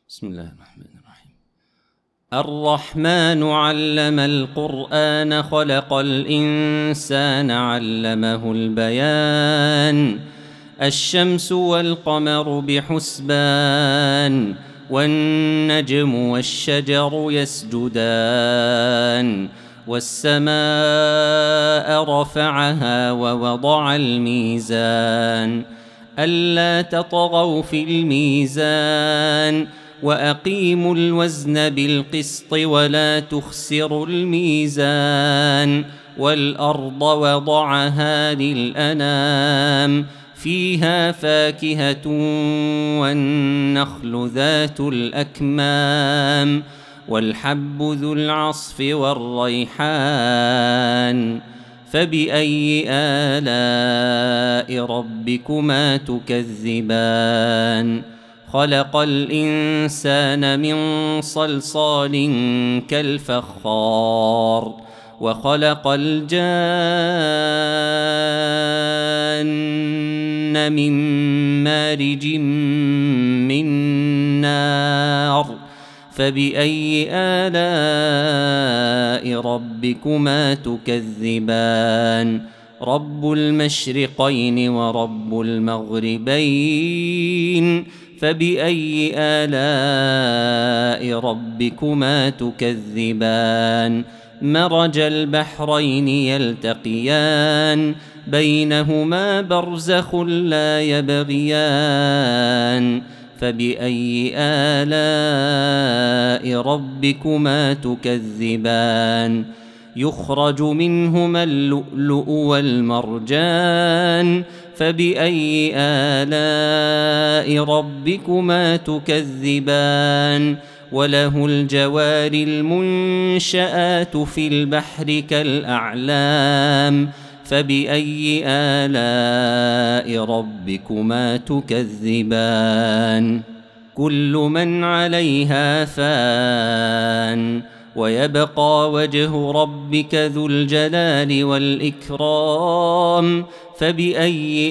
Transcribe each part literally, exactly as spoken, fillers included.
بسم الله الرحمن الرحيم. الرحمن علم القرآن خلق الإنسان علمه البيان. الشمس والقمر بحسبان والنجم والشجر يسجدان والسماء رفعها ووضع الميزان ألا تطغوا في الميزان وأقيموا الوزن بالقسط ولا تخسروا الميزان والأرض وضعها للأنام فيها فاكهة والنخل ذات الأكمام والحب ذو العصف والريحان فبأي آلاء ربكما تكذبان خلق الإنسان من صلصال كالفخار وخلق الجان من مارج من نار فبأي آلاء ربكما تكذبان رب المشرقين ورب المغربين فبأي آلاء ربكما تكذبان مرج البحرين يلتقيان بينهما برزخ لا يبغيان فبأي آلاء ربكما تكذبان يخرج منهما اللؤلؤ والمرجان فبأي آلاء ربكما تكذبان وله الجوار المنشآت في البحر كالأعلام فبأي آلاء ربكما تكذبان كل من عليها فان ويبقى وجه ربك ذو الجلال والإكرام فبأي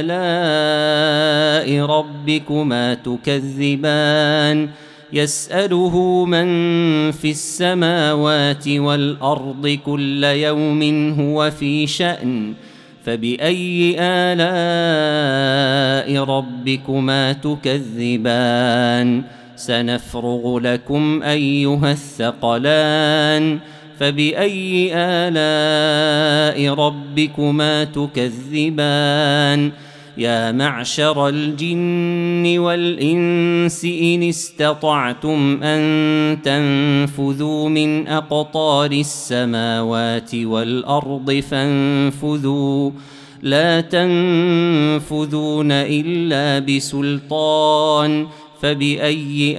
آلاء ربكما تكذبان يسأله من في السماوات والأرض كل يوم هو في شأن فبأي آلاء ربكما تكذبان سنفرغ لكم أيها الثقلان فبأي آلاء ربكما تكذبان يا معشر الجن والإنس إن استطعتم أن تنفذوا من أقطار السماوات والأرض فانفذوا لا تنفذون إلا بسلطان فبأي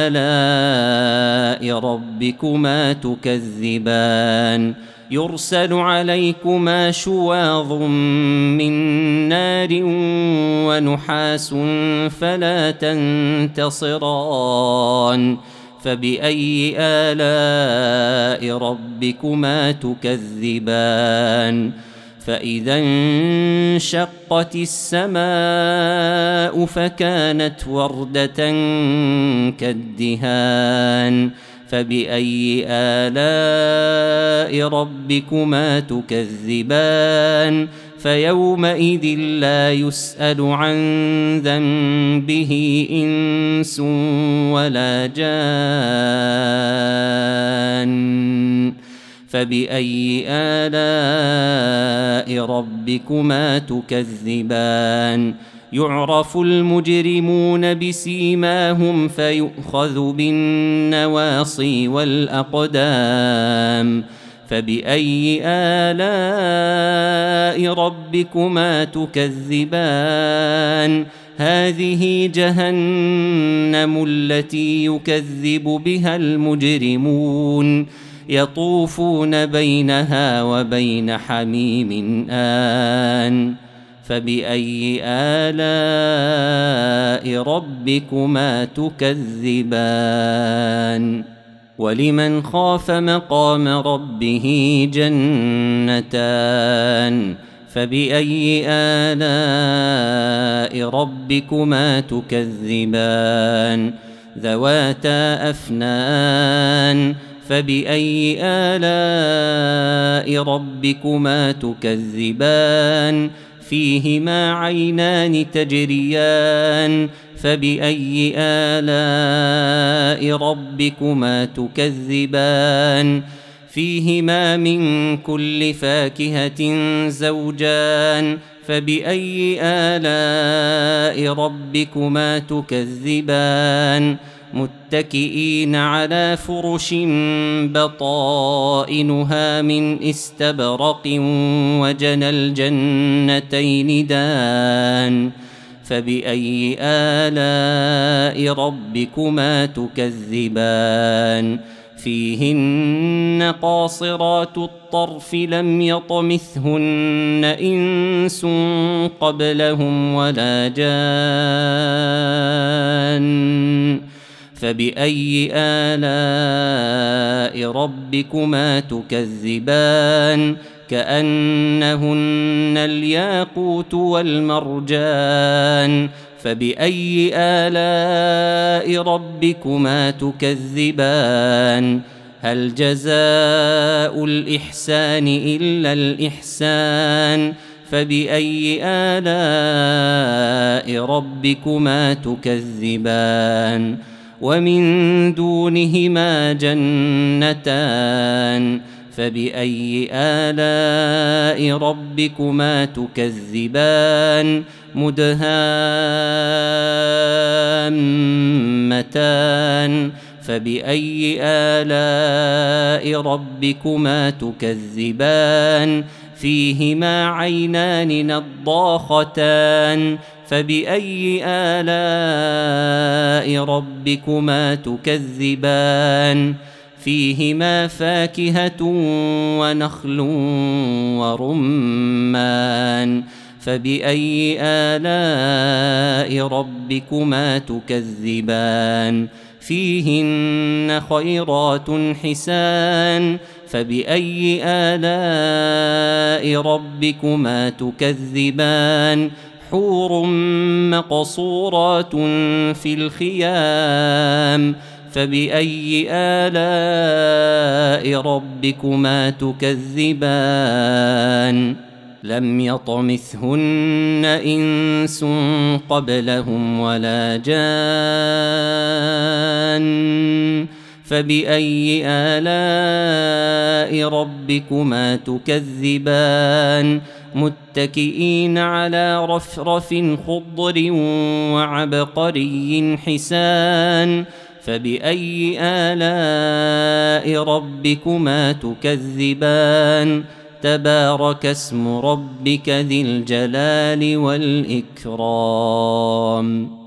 آلاء ربكما تكذبان يرسل عليكما شواظ من نار ونحاس فلا تنتصران فبأي آلاء ربكما تكذبان فإذا انشقت السماء فكانت وردة كالدهان فبأي آلاء ربكما تكذبان فيومئذ لا يسأل عن ذنبه إنس ولا جان فبأي آلاء ربكما تكذبان يعرف المجرمون بسيماهم فيؤخذ بالنواصي والأقدام فبأي آلاء ربكما تكذبان هذه جهنم التي يكذب بها المجرمون يطوفون بينها وبين حميم آن فبأي آلاء ربكما تكذبان ولمن خاف مقام ربه جنتان فبأي آلاء ربكما تكذبان ذواتا أفنان فبأي آلاء ربكما تكذبان فيهما عينان تجريان فبأي آلاء ربكما تكذبان فيهما من كل فاكهة زوجان فبأي آلاء ربكما تكذبان متكئين على فرش بطائنها من استبرق وجنى الجنتين دان فبأي آلاء ربكما تكذبان فيهن قاصرات الطرف لم يطمثهن إنس قبلهم ولا جان فبأي آلاء ربكما تكذبان كأنهن الياقوت والمرجان فبأي آلاء ربكما تكذبان هل جزاء الإحسان إلا الإحسان فبأي آلاء ربكما تكذبان ومن دونهما جنتان فبأي آلاء ربكما تكذبان مدهامتان فبأي آلاء ربكما تكذبان فيهما عينان نضاختان فبأي آلاء ربكما تكذبان فيهما فاكهة ونخل ورمان فبأي آلاء ربكما تكذبان فيهن خيرات حسان فبأي آلاء ربكما تكذبان حور مقصورات في الخيام فبأي آلاء ربكما تكذبان لم يطمثهن إنس قبلهم ولا جان فبأي آلاء ربكما تكذبان متكئين على رفرف خضر وعبقري حسان فبأي آلاء ربكما تكذبان تبارك اسم ربك ذي الجلال والإكرام.